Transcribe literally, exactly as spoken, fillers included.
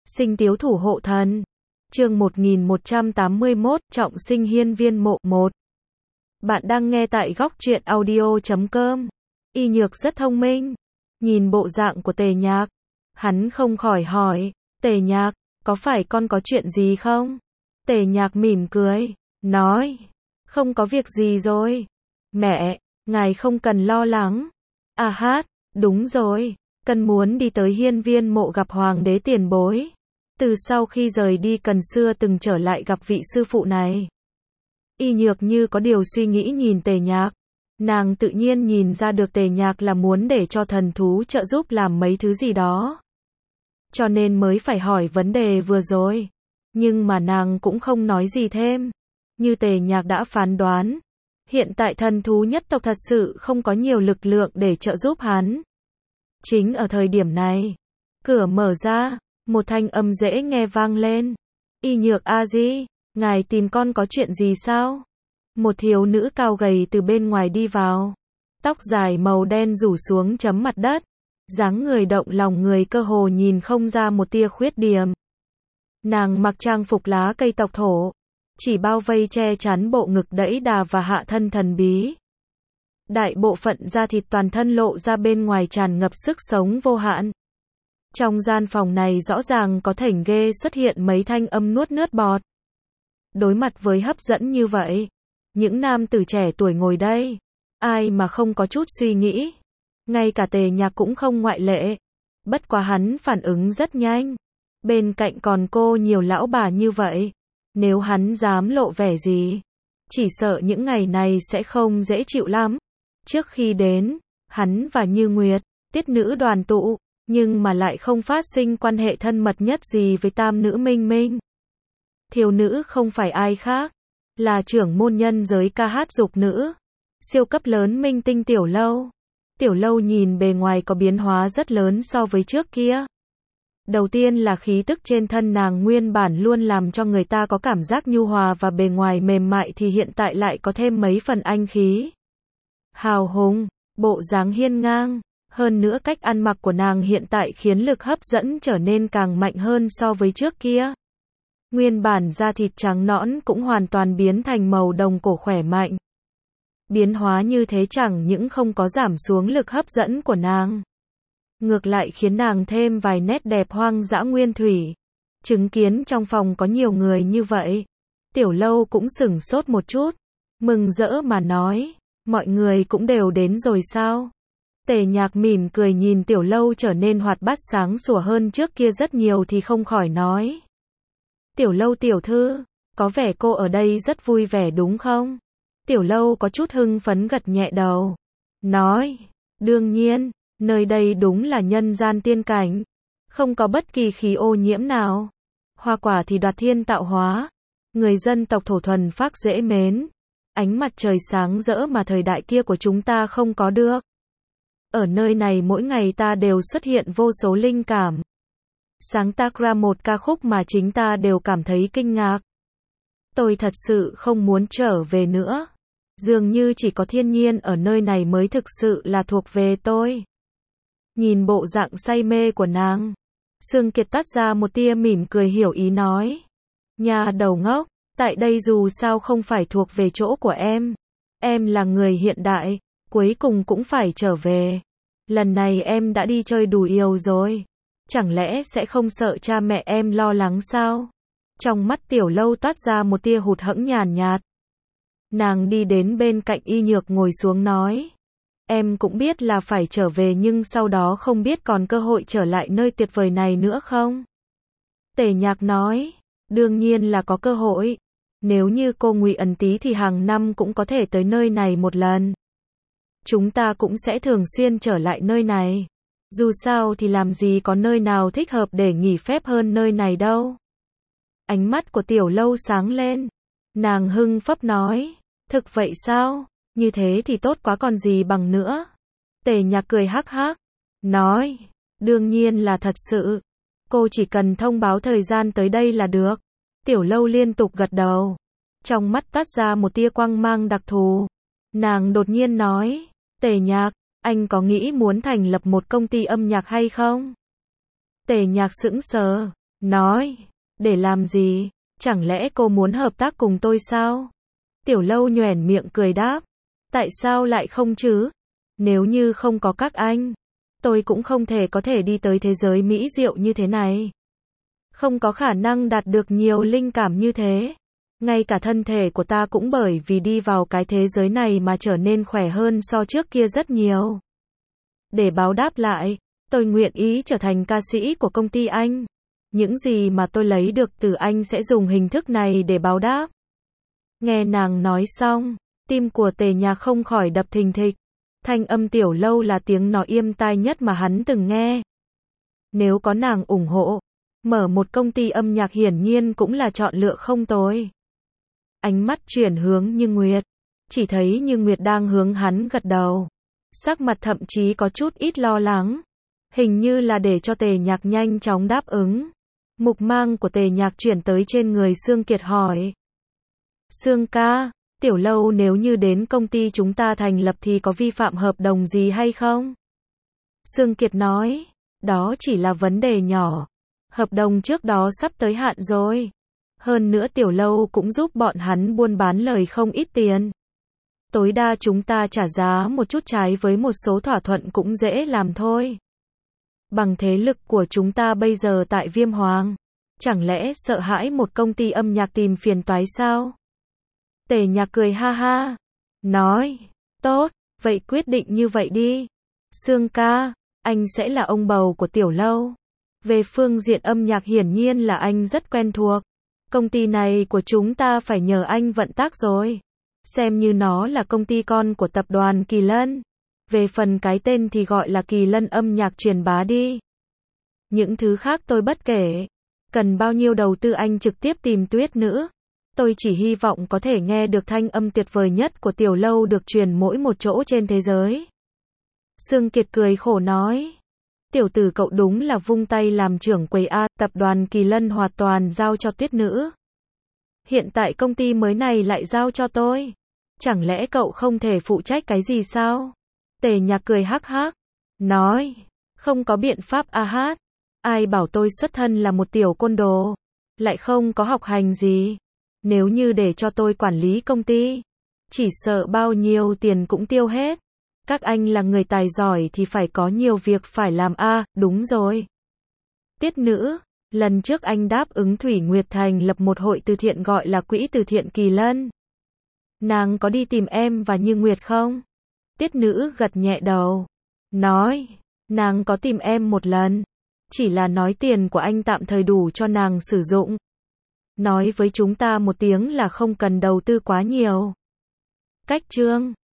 Sinh tiếu thủ hộ thần. Chương một nghìn một trăm tám mươi mốt, trọng sinh hiên viên mộ một. Bạn đang nghe tại góc truyện audio chấm com. Y Nhược rất thông minh. Nhìn bộ dạng của Tề Nhạc, hắn không khỏi hỏi, Tề Nhạc, có phải con có chuyện gì không? Tề Nhạc mỉm cười, nói, không có việc gì rồi. Mẹ, ngài không cần lo lắng. À hát, đúng rồi, cần muốn đi tới hiên viên mộ gặp hoàng đế tiền bối. Từ sau khi rời đi Cần xưa từng trở lại gặp vị sư phụ này. Y Nhược như có điều suy nghĩ nhìn Tề Nhạc. Nàng tự nhiên nhìn ra được Tề Nhạc là muốn để cho thần thú trợ giúp làm mấy thứ gì đó. Cho nên mới phải hỏi vấn đề vừa rồi. Nhưng mà nàng cũng không nói gì thêm. Như Tề Nhạc đã phán đoán. Hiện tại thần thú nhất tộc thật sự không có nhiều lực lượng để trợ giúp hắn. Chính ở thời điểm này, cửa mở ra, một thanh âm dễ nghe vang lên. Y Nhược a di, ngài tìm con có chuyện gì sao? Một thiếu nữ cao gầy từ bên ngoài đi vào. Tóc dài màu đen rủ xuống chấm mặt đất. Dáng người động lòng người cơ hồ nhìn không ra một tia khuyết điểm. Nàng mặc trang phục lá cây tộc thổ. Chỉ bao vây che chắn bộ ngực đẫy đà và hạ thân thần bí. Đại bộ phận da thịt toàn thân lộ ra bên ngoài tràn ngập sức sống vô hạn. Trong gian phòng này rõ ràng có thảnh ghê xuất hiện mấy thanh âm nuốt nước bọt. Đối mặt với hấp dẫn như vậy, những nam tử trẻ tuổi ngồi đây, ai mà không có chút suy nghĩ. Ngay cả Tề Nhạc cũng không ngoại lệ. Bất quá hắn phản ứng rất nhanh. Bên cạnh còn cô nhiều lão bà như vậy. Nếu hắn dám lộ vẻ gì, chỉ sợ những ngày này sẽ không dễ chịu lắm. Trước khi đến, hắn và Như Nguyệt, tiết nữ đoàn tụ, nhưng mà lại không phát sinh quan hệ thân mật nhất gì với tam nữ Minh Minh. Thiếu nữ không phải ai khác, là trưởng môn nhân giới ca hát dục nữ, siêu cấp lớn minh tinh Tiểu Lâu. Tiểu Lâu nhìn bề ngoài có biến hóa rất lớn so với trước kia. Đầu tiên là khí tức trên thân nàng nguyên bản luôn làm cho người ta có cảm giác nhu hòa và bề ngoài mềm mại thì hiện tại lại có thêm mấy phần anh khí. Hào hùng, bộ dáng hiên ngang, hơn nữa cách ăn mặc của nàng hiện tại khiến lực hấp dẫn trở nên càng mạnh hơn so với trước kia. Nguyên bản da thịt trắng nõn cũng hoàn toàn biến thành màu đồng cổ khỏe mạnh. Biến hóa như thế chẳng những không có giảm xuống lực hấp dẫn của nàng, ngược lại khiến nàng thêm vài nét đẹp hoang dã nguyên thủy. Chứng kiến trong phòng có nhiều người như vậy, Tiểu Lâu cũng sửng sốt một chút, mừng rỡ mà nói, mọi người cũng đều đến rồi sao? Tề Nhạc mỉm cười nhìn Tiểu Lâu trở nên hoạt bát sáng sủa hơn trước kia rất nhiều thì không khỏi nói. Tiểu Lâu tiểu thư, có vẻ cô ở đây rất vui vẻ đúng không? Tiểu Lâu có chút hưng phấn gật nhẹ đầu. Nói, đương nhiên, nơi đây đúng là nhân gian tiên cảnh. Không có bất kỳ khí ô nhiễm nào. Hoa quả thì đoạt thiên tạo hóa. Người dân tộc thổ thuần phác dễ mến. Ánh mặt trời sáng rỡ mà thời đại kia của chúng ta không có được. Ở nơi này mỗi ngày ta đều xuất hiện vô số linh cảm. Sáng tác ra một ca khúc mà chính ta đều cảm thấy kinh ngạc. Tôi thật sự không muốn trở về nữa. Dường như chỉ có thiên nhiên ở nơi này mới thực sự là thuộc về tôi. Nhìn bộ dạng say mê của nàng, Sương Kiệt tắt ra một tia mỉm cười hiểu ý nói. Nhà đầu ngốc, tại đây dù sao không phải thuộc về chỗ của em. Em là người hiện đại, cuối cùng cũng phải trở về. Lần này em đã đi chơi đủ yêu rồi. Chẳng lẽ sẽ không sợ cha mẹ em lo lắng sao? Trong mắt Tiểu Lâu toát ra một tia hụt hẫng nhàn nhạt. Nàng đi đến bên cạnh Y Nhược ngồi xuống nói. Em cũng biết là phải trở về nhưng sau đó không biết còn cơ hội trở lại nơi tuyệt vời này nữa không? Tề Nhạc nói. Đương nhiên là có cơ hội. Nếu như cô Ngụy Ẩn Tí thì hàng năm cũng có thể tới nơi này một lần. Chúng ta cũng sẽ thường xuyên trở lại nơi này. Dù sao thì làm gì có nơi nào thích hợp để nghỉ phép hơn nơi này đâu. Ánh mắt của Tiểu Lâu sáng lên. Nàng hưng phấp nói. Thực vậy sao? Như thế thì tốt quá còn gì bằng nữa. Tề Nhạc cười hắc hắc. Nói. Đương nhiên là thật sự. Cô chỉ cần thông báo thời gian tới đây là được. Tiểu Lâu liên tục gật đầu. Trong mắt toát ra một tia quang mang đặc thù. Nàng đột nhiên nói. Tề Nhạc, anh có nghĩ muốn thành lập một công ty âm nhạc hay không? Tề Nhạc sững sờ. nói, để làm gì? Chẳng lẽ cô muốn hợp tác cùng tôi sao? Tiểu Lâu nhoẻn miệng cười đáp, tại sao lại không chứ? Nếu như không có các anh, tôi cũng không thể có thể đi tới thế giới mỹ diệu như thế này. Không có khả năng đạt được nhiều linh cảm như thế. Ngay cả thân thể của ta cũng bởi vì đi vào cái thế giới này mà trở nên khỏe hơn so trước kia rất nhiều. Để báo đáp lại, tôi nguyện ý trở thành ca sĩ của công ty anh. Những gì mà tôi lấy được từ anh sẽ dùng hình thức này để báo đáp. Nghe nàng nói xong, tim của Tề Nhạc không khỏi đập thình thịch. Thanh âm Tiểu Lâu là tiếng nói êm tai nhất mà hắn từng nghe. Nếu có nàng ủng hộ, mở một công ty âm nhạc hiển nhiên cũng là chọn lựa không tồi. Ánh mắt chuyển hướng Như Nguyệt, chỉ thấy Như Nguyệt đang hướng hắn gật đầu. Sắc mặt thậm chí có chút ít lo lắng. Hình như là để cho Tề Nhạc nhanh chóng đáp ứng. Mục mang của Tề Nhạc chuyển tới trên người Sương Kiệt hỏi. Sương ca, Tiểu Lâu nếu như đến công ty chúng ta thành lập thì có vi phạm hợp đồng gì hay không? Sương Kiệt nói, đó chỉ là vấn đề nhỏ. Hợp đồng trước đó sắp tới hạn rồi. Hơn nữa Tiểu Lâu cũng giúp bọn hắn buôn bán lời không ít tiền. Tối đa chúng ta trả giá một chút trái với một số thỏa thuận cũng dễ làm thôi. Bằng thế lực của chúng ta bây giờ tại Viêm Hoàng, chẳng lẽ sợ hãi một công ty âm nhạc tìm phiền toái sao? Tề Nhạc cười ha ha, nói, tốt, vậy quyết định như vậy đi. Sương ca, anh sẽ là ông bầu của Tiểu Lâu. Về phương diện âm nhạc hiển nhiên là anh rất quen thuộc. Công ty này của chúng ta phải nhờ anh vận tác rồi. Xem như nó là công ty con của tập đoàn Kỳ Lân. Về phần cái tên thì gọi là Kỳ Lân âm nhạc truyền bá đi. Những thứ khác tôi bất kể. Cần bao nhiêu đầu tư anh trực tiếp tìm Tuyết Nữ. Tôi chỉ hy vọng có thể nghe được thanh âm tuyệt vời nhất của Tiểu Lâu được truyền mỗi một chỗ trên thế giới. Sương Kiệt cười khổ nói. Tiểu tử cậu đúng là vung tay làm trưởng quầy A, tập đoàn Kỳ Lân hoàn toàn giao cho Tuyết Nữ. Hiện tại công ty mới này lại giao cho tôi. Chẳng lẽ cậu không thể phụ trách cái gì sao? Tề Nhạc cười hắc hắc, nói, không có biện pháp a hát. Ai bảo tôi xuất thân là một tiểu côn đồ, lại không có học hành gì. Nếu như để cho tôi quản lý công ty, chỉ sợ bao nhiêu tiền cũng tiêu hết. Các anh là người tài giỏi thì phải có nhiều việc phải làm a, à, đúng rồi. Tiết Nữ, lần trước anh đáp ứng Thủy Nguyệt thành lập một hội từ thiện gọi là Quỹ từ thiện Kỳ Lân. Nàng có đi tìm em và Như Nguyệt không? Tiết Nữ gật nhẹ đầu, nói, nàng có tìm em một lần, chỉ là nói tiền của anh tạm thời đủ cho nàng sử dụng. Nói với chúng ta một tiếng là không cần đầu tư quá nhiều. Cách chương